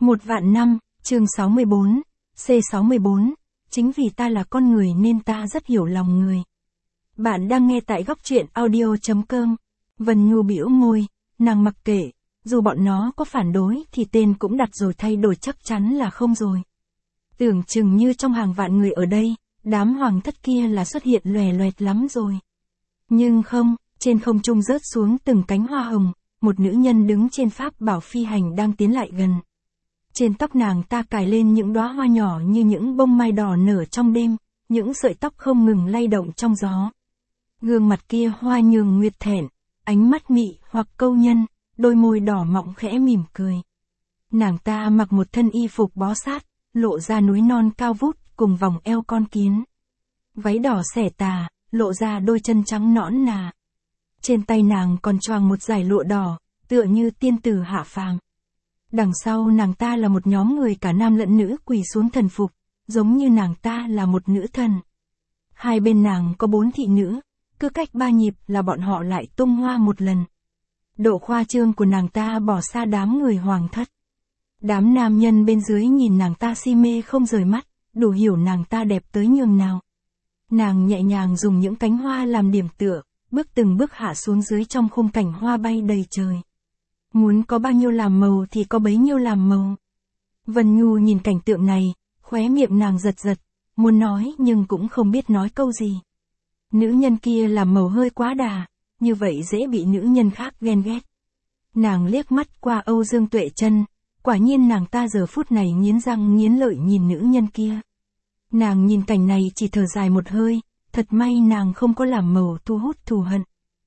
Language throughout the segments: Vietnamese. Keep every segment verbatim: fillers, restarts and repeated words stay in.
Một vạn năm, chương sáu mươi bốn, C sáu mươi bốn, chính vì ta là con người nên ta rất hiểu lòng người. Bạn đang nghe tại góc truyện audio chấm com. Vân Nhu bĩu môi, nàng mặc kệ, dù bọn nó có phản đối thì tên cũng đặt rồi thay đổi chắc chắn là không rồi. Tưởng chừng như trong hàng vạn người ở đây, đám hoàng thất kia là xuất hiện lòe loẹt lắm rồi. Nhưng không, trên không trung rớt xuống từng cánh hoa hồng, một nữ nhân đứng trên pháp bảo phi hành đang tiến lại gần. Trên tóc nàng ta cài lên những đóa hoa nhỏ như những bông mai đỏ nở trong đêm, những sợi tóc không ngừng lay động trong gió. Gương mặt kia hoa nhường nguyệt thẹn, ánh mắt mị hoặc câu nhân, đôi môi đỏ mọng khẽ mỉm cười. Nàng ta mặc một thân y phục bó sát, lộ ra núi non cao vút cùng vòng eo con kiến. Váy đỏ xẻ tà, lộ ra đôi chân trắng nõn nà. Trên tay nàng còn choàng một dải lụa đỏ, tựa như tiên tử hạ phàm. Đằng sau nàng ta là một nhóm người cả nam lẫn nữ quỳ xuống thần phục, giống như nàng ta là một nữ thần. Hai bên nàng có bốn thị nữ, cứ cách ba nhịp là bọn họ lại tung hoa một lần. Độ khoa trương của nàng ta bỏ xa đám người hoàng thất. Đám nam nhân bên dưới nhìn nàng ta si mê không rời mắt, đủ hiểu nàng ta đẹp tới nhường nào. Nàng nhẹ nhàng dùng những cánh hoa làm điểm tựa, bước từng bước hạ xuống dưới trong khung cảnh hoa bay đầy trời. Muốn có bao nhiêu làm màu thì có bấy nhiêu làm màu. Vân Nhu nhìn cảnh tượng này, khóe miệng nàng giật giật, muốn nói nhưng cũng không biết nói câu gì. Nữ nhân kia làm màu hơi quá đà, như vậy dễ bị nữ nhân khác ghen ghét. Nàng liếc mắt qua Âu Dương Tuệ Chân, quả nhiên nàng ta giờ phút này nghiến răng nghiến lợi nhìn nữ nhân kia. Nàng nhìn cảnh này chỉ thở dài một hơi, thật may nàng không có làm màu thu hút thù hận.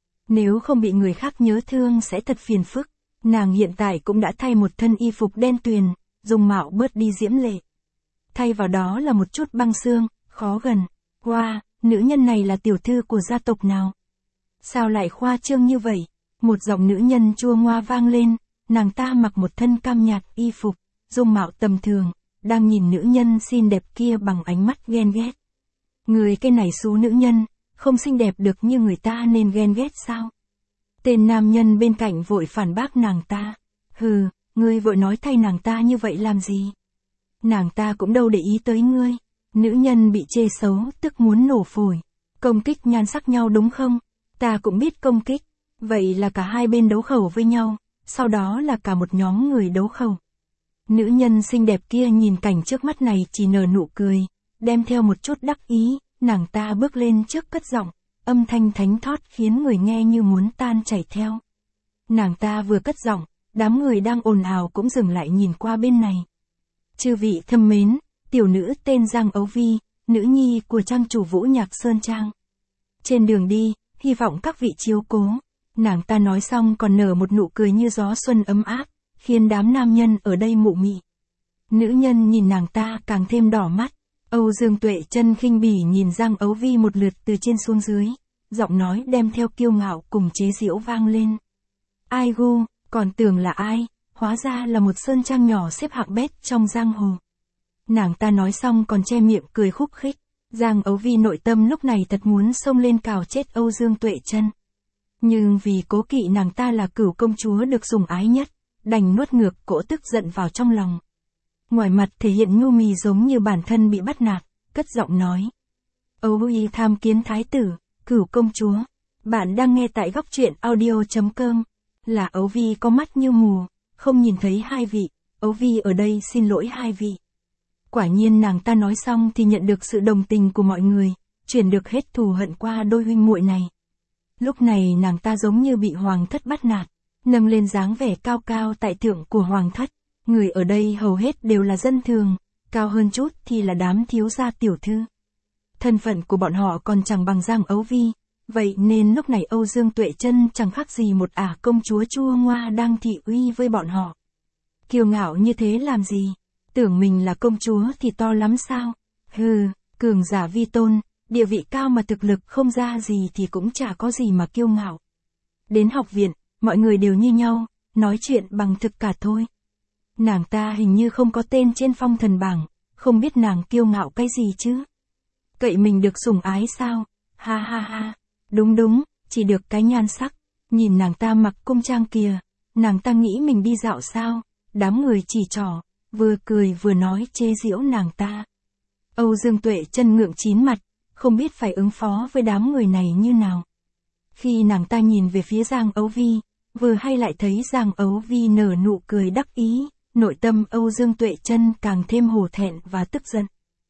Nếu không bị người khác nhớ thương sẽ thật phiền phức. Nàng hiện tại cũng đã thay một thân y phục đen tuyền, dùng mạo bớt đi diễm lệ. Thay vào đó là một chút băng xương, khó gần. Wow, nữ nhân này là tiểu thư của gia tộc nào? Sao lại khoa trương như vậy? Một giọng nữ nhân chua ngoa vang lên, nàng ta mặc một thân cam nhạt y phục, dung mạo tầm thường, đang nhìn nữ nhân xinh đẹp kia bằng ánh mắt ghen ghét. Người cái này xú nữ nhân, không xinh đẹp được như người ta nên ghen ghét sao? Tên nam nhân bên cạnh vội phản bác nàng ta. Hừ, ngươi vội nói thay nàng ta như vậy làm gì? Nàng ta cũng đâu để ý tới ngươi. Nữ nhân bị chê xấu tức muốn nổ phổi. Công kích nhan sắc nhau đúng không? Ta cũng biết công kích. Vậy là cả hai bên đấu khẩu với nhau, sau đó là cả một nhóm người đấu khẩu. Nữ nhân xinh đẹp kia nhìn cảnh trước mắt này chỉ nở nụ cười, đem theo một chút đắc ý, nàng ta bước lên trước cất giọng. Âm thanh thánh thót khiến người nghe như muốn tan chảy theo. Nàng ta vừa cất giọng, đám người đang ồn ào cũng dừng lại nhìn qua bên này. Chư vị thâm mến, tiểu nữ tên Giang Ấu Vi, nữ nhi của trang chủ Vũ Nhạc Sơn Trang. Trên đường đi, hy vọng các vị chiếu cố. Nàng ta nói xong còn nở một nụ cười như gió xuân ấm áp, khiến đám nam nhân ở đây mụ mị. Nữ nhân nhìn nàng ta càng thêm đỏ mắt. Âu Dương Tuệ Chân khinh bỉ nhìn Giang Ấu Vi một lượt từ trên xuống dưới, giọng nói đem theo kiêu ngạo cùng chế giễu vang lên. Ai gu, còn tưởng là ai, hóa ra là một sơn trang nhỏ xếp hạng bét trong giang hồ. Nàng ta nói xong còn che miệng cười khúc khích. Giang Ấu Vi nội tâm lúc này thật muốn xông lên cào chết Âu Dương Tuệ Chân. Nhưng vì cố kỵ nàng ta là cửu công chúa được sủng ái nhất, đành nuốt ngược cỗ tức giận vào trong lòng. Ngoài mặt thể hiện nhu mì giống như bản thân bị bắt nạt, cất giọng nói. Ấu Vi tham kiến thái tử, cửu công chúa. Bạn đang nghe tại góc truyện audio chấm com. Là Ấu Vi có mắt như mù, không nhìn thấy hai vị. Ấu Vi ở đây xin lỗi hai vị. Quả nhiên nàng ta nói xong thì nhận được sự đồng tình của mọi người, chuyển được hết thù hận qua đôi huynh muội này. Lúc này nàng ta giống như bị hoàng thất bắt nạt, nâng lên dáng vẻ cao cao tại thượng của hoàng thất. Người ở đây hầu hết đều là dân thường, cao hơn chút thì là đám thiếu gia tiểu thư. Thân phận của bọn họ còn chẳng bằng Giang Ấu Vi, vậy nên lúc này Âu Dương Tuệ Chân chẳng khác gì một ả công chúa chua ngoa đang thị uy với bọn họ. Kiêu ngạo như thế làm gì? Tưởng mình là công chúa thì to lắm sao? Hừ, cường giả vi tôn, địa vị cao mà thực lực không ra gì thì cũng chả có gì mà kiêu ngạo. Đến học viện, mọi người đều như nhau, nói chuyện bằng thực cả thôi. Nàng ta hình như không có tên trên phong thần bảng, không biết nàng kiêu ngạo cái gì chứ? Cậy mình được sủng ái sao? Ha ha ha, đúng đúng, chỉ được cái nhan sắc. Nhìn nàng ta mặc cung trang kìa, nàng ta nghĩ mình đi dạo sao? Đám người chỉ trỏ, vừa cười vừa nói chế giễu nàng ta. Âu Dương Tuệ chân ngượng chín mặt, không biết phải ứng phó với đám người này như nào. Khi nàng ta nhìn về phía Giang Ấu Vi, vừa hay lại thấy Giang Ấu Vi nở nụ cười đắc ý, nội tâm Âu Dương Tuệ chân càng thêm hổ thẹn và tức giận.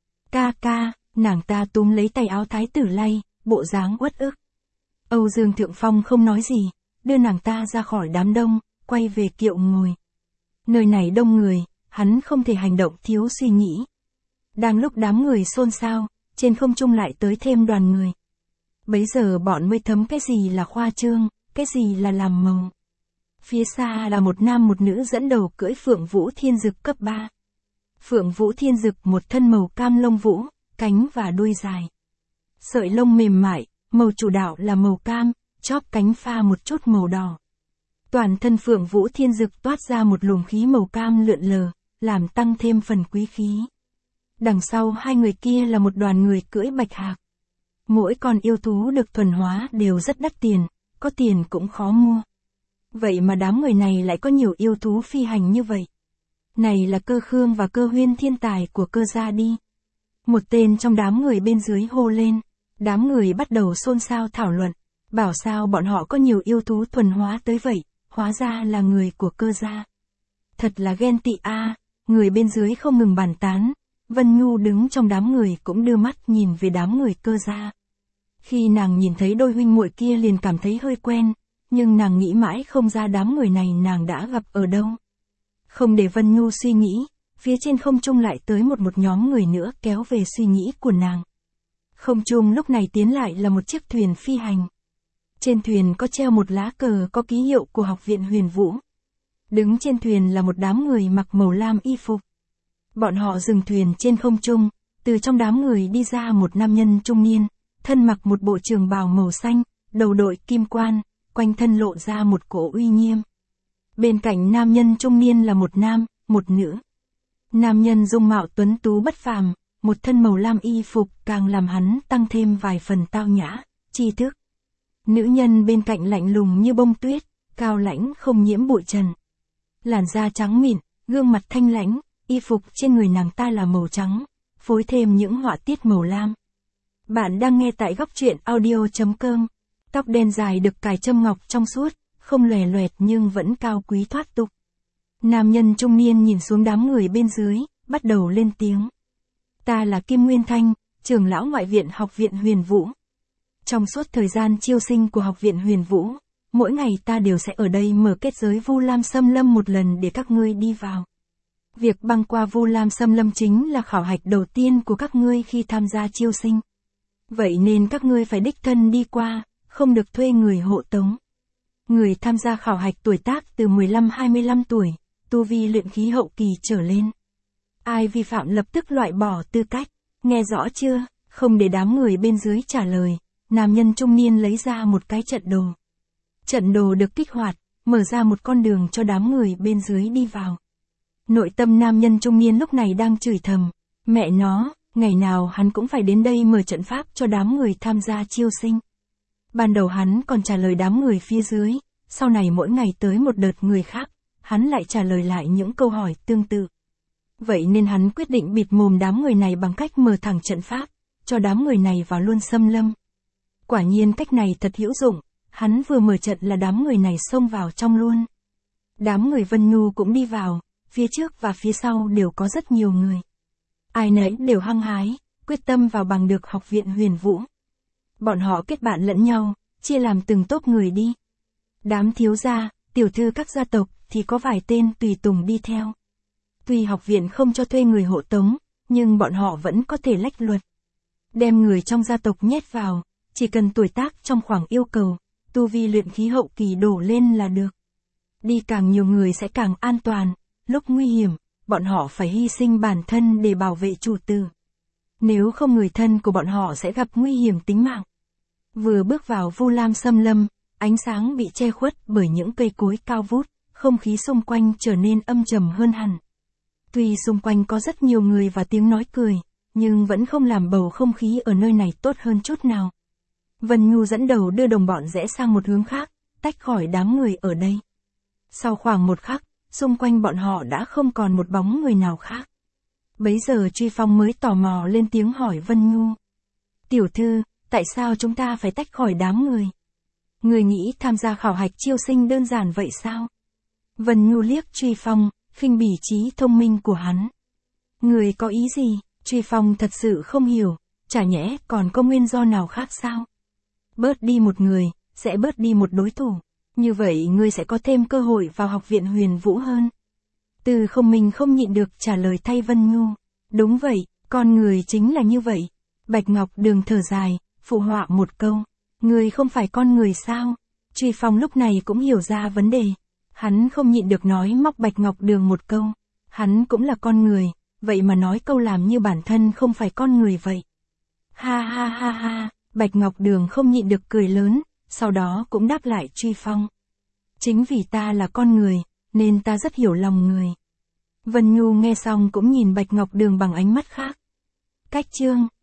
Ca ca, nàng ta túm lấy tay áo thái tử lay, bộ dáng uất ức. Âu Dương Thượng Phong không nói gì, đưa nàng ta ra khỏi đám đông, quay về kiệu ngồi. Nơi này đông người, hắn không thể hành động thiếu suy nghĩ. Đang lúc đám người xôn xao, trên không trung lại tới thêm đoàn người. Bấy giờ bọn mới thấm cái gì là khoa trương, cái gì là làm màu. Phía xa là một nam một nữ dẫn đầu cưỡi Phượng Vũ Thiên Dực cấp ba. Phượng Vũ Thiên Dực một thân màu cam lông vũ, cánh và đuôi dài. Sợi lông mềm mại, màu chủ đạo là màu cam, chóp cánh pha một chút màu đỏ. Toàn thân Phượng Vũ Thiên Dực toát ra một luồng khí màu cam lượn lờ, làm tăng thêm phần quý khí. Đằng sau hai người kia là một đoàn người cưỡi bạch hạc. Mỗi con yêu thú được thuần hóa đều rất đắt tiền, có tiền cũng khó mua. Vậy mà đám người này lại có nhiều yêu thú phi hành như vậy. Này là Cơ Khương và Cơ Huyên thiên tài của Cơ gia đi. Một tên trong đám người bên dưới hô lên. Đám người bắt đầu xôn xao thảo luận. Bảo sao bọn họ có nhiều yêu thú thuần hóa tới vậy, hóa ra là người của Cơ gia. Thật là ghen tị a. Người bên dưới không ngừng bàn tán. Vân Nhu đứng trong đám người cũng đưa mắt nhìn về đám người Cơ gia. Khi nàng nhìn thấy đôi huynh muội kia liền cảm thấy hơi quen, nhưng nàng nghĩ mãi không ra đám người này nàng đã gặp ở đâu. Không để Vân Nhu suy nghĩ, phía trên không trung lại tới một một nhóm người nữa kéo về suy nghĩ của nàng. Không trung lúc này tiến lại là một chiếc thuyền phi hành. Trên thuyền có treo một lá cờ có ký hiệu của Học viện Huyền Vũ. Đứng trên thuyền là một đám người mặc màu lam y phục. Bọn họ dừng thuyền trên không trung, từ trong đám người đi ra một nam nhân trung niên, thân mặc một bộ trường bào màu xanh, đầu đội kim quan, quanh thân lộ ra một cổ uy nghiêm. Bên cạnh nam nhân trung niên là một nam, một nữ. Nam nhân dung mạo tuấn tú bất phàm, một thân màu lam y phục càng làm hắn tăng thêm vài phần tao nhã, tri thức. Nữ nhân bên cạnh lạnh lùng như bông tuyết, cao lãnh không nhiễm bụi trần. Làn da trắng mịn, gương mặt thanh lãnh, y phục trên người nàng ta là màu trắng, phối thêm những họa tiết màu lam. Bạn đang nghe tại góc truyện audio chấm com. Tóc đen dài được cài châm ngọc trong suốt, không lòe loẹt nhưng vẫn cao quý thoát tục. Nam nhân trung niên nhìn xuống đám người bên dưới, bắt đầu lên tiếng. Ta là Kim Nguyên Thanh, trưởng lão ngoại viện Học viện Huyền Vũ. Trong suốt thời gian chiêu sinh của Học viện Huyền Vũ, mỗi ngày ta đều sẽ ở đây mở kết giới Vu Lam Xâm Lâm một lần để các ngươi đi vào. Việc băng qua Vu Lam Xâm Lâm chính là khảo hạch đầu tiên của các ngươi khi tham gia chiêu sinh. Vậy nên các ngươi phải đích thân đi qua, không được thuê người hộ tống. Người tham gia khảo hạch tuổi tác từ mười lăm đến hai mươi lăm tuổi, tu vi luyện khí hậu kỳ trở lên. Ai vi phạm lập tức loại bỏ tư cách, nghe rõ chưa? Không để đám người bên dưới trả lời, nam nhân trung niên lấy ra một cái trận đồ. Trận đồ được kích hoạt, mở ra một con đường cho đám người bên dưới đi vào. Nội tâm nam nhân trung niên lúc này đang chửi thầm, mẹ nó, ngày nào hắn cũng phải đến đây mở trận pháp cho đám người tham gia chiêu sinh. Ban đầu hắn còn trả lời đám người phía dưới, sau này mỗi ngày tới một đợt người khác, hắn lại trả lời lại những câu hỏi tương tự. Vậy nên hắn quyết định bịt mồm đám người này bằng cách mở thẳng trận pháp, cho đám người này vào luôn xâm lâm. Quả nhiên cách này thật hữu dụng, hắn vừa mở trận là đám người này xông vào trong luôn. Đám người Vân Nhu cũng đi vào, phía trước và phía sau đều có rất nhiều người. Ai nấy đều hăng hái, quyết tâm vào bằng được Học viện Huyền Vũ. Bọn họ kết bạn lẫn nhau, chia làm từng tốp người đi. Đám thiếu gia, tiểu thư các gia tộc thì có vài tên tùy tùng đi theo. Tuy học viện không cho thuê người hộ tống, nhưng bọn họ vẫn có thể lách luật. Đem người trong gia tộc nhét vào, chỉ cần tuổi tác trong khoảng yêu cầu, tu vi luyện khí hậu kỳ đổ lên là được. Đi càng nhiều người sẽ càng an toàn, lúc nguy hiểm, bọn họ phải hy sinh bản thân để bảo vệ chủ tử. Nếu không người thân của bọn họ sẽ gặp nguy hiểm tính mạng. Vừa bước vào Vu Lam Xâm Lâm, ánh sáng bị che khuất bởi những cây cối cao vút, không khí xung quanh trở nên âm trầm hơn hẳn. Tuy xung quanh có rất nhiều người và tiếng nói cười, nhưng vẫn không làm bầu không khí ở nơi này tốt hơn chút nào. Vân Nhu dẫn đầu đưa đồng bọn rẽ sang một hướng khác, tách khỏi đám người ở đây. Sau khoảng một khắc, xung quanh bọn họ đã không còn một bóng người nào khác. Bấy giờ Truy Phong mới tò mò lên tiếng hỏi Vân Nhu. Tiểu thư, tại sao chúng ta phải tách khỏi đám người? Người nghĩ tham gia khảo hạch chiêu sinh đơn giản vậy sao? Vân Nhu liếc Truy Phong, khinh bỉ trí thông minh của hắn. Người có ý gì? Truy Phong thật sự không hiểu, chả nhẽ còn có nguyên do nào khác sao? Bớt đi một người, sẽ bớt đi một đối thủ. Như vậy ngươi sẽ có thêm cơ hội vào học viện Huyền Vũ hơn. Từ Không Minh không nhịn được trả lời thay Vân Nhu. Đúng vậy, con người chính là như vậy. Bạch Ngọc Đường thở dài, phụ họa một câu. Ngươi không phải con người sao? Truy Phong lúc này cũng hiểu ra vấn đề. Hắn không nhịn được nói móc Bạch Ngọc Đường một câu. Hắn cũng là con người, vậy mà nói câu làm như bản thân không phải con người vậy. Ha ha ha ha, Bạch Ngọc Đường không nhịn được cười lớn, sau đó cũng đáp lại Truy Phong. Chính vì ta là con người, nên ta rất hiểu lòng người. Vân Nhu nghe xong cũng nhìn Bạch Ngọc Đường bằng ánh mắt khác. Cách chương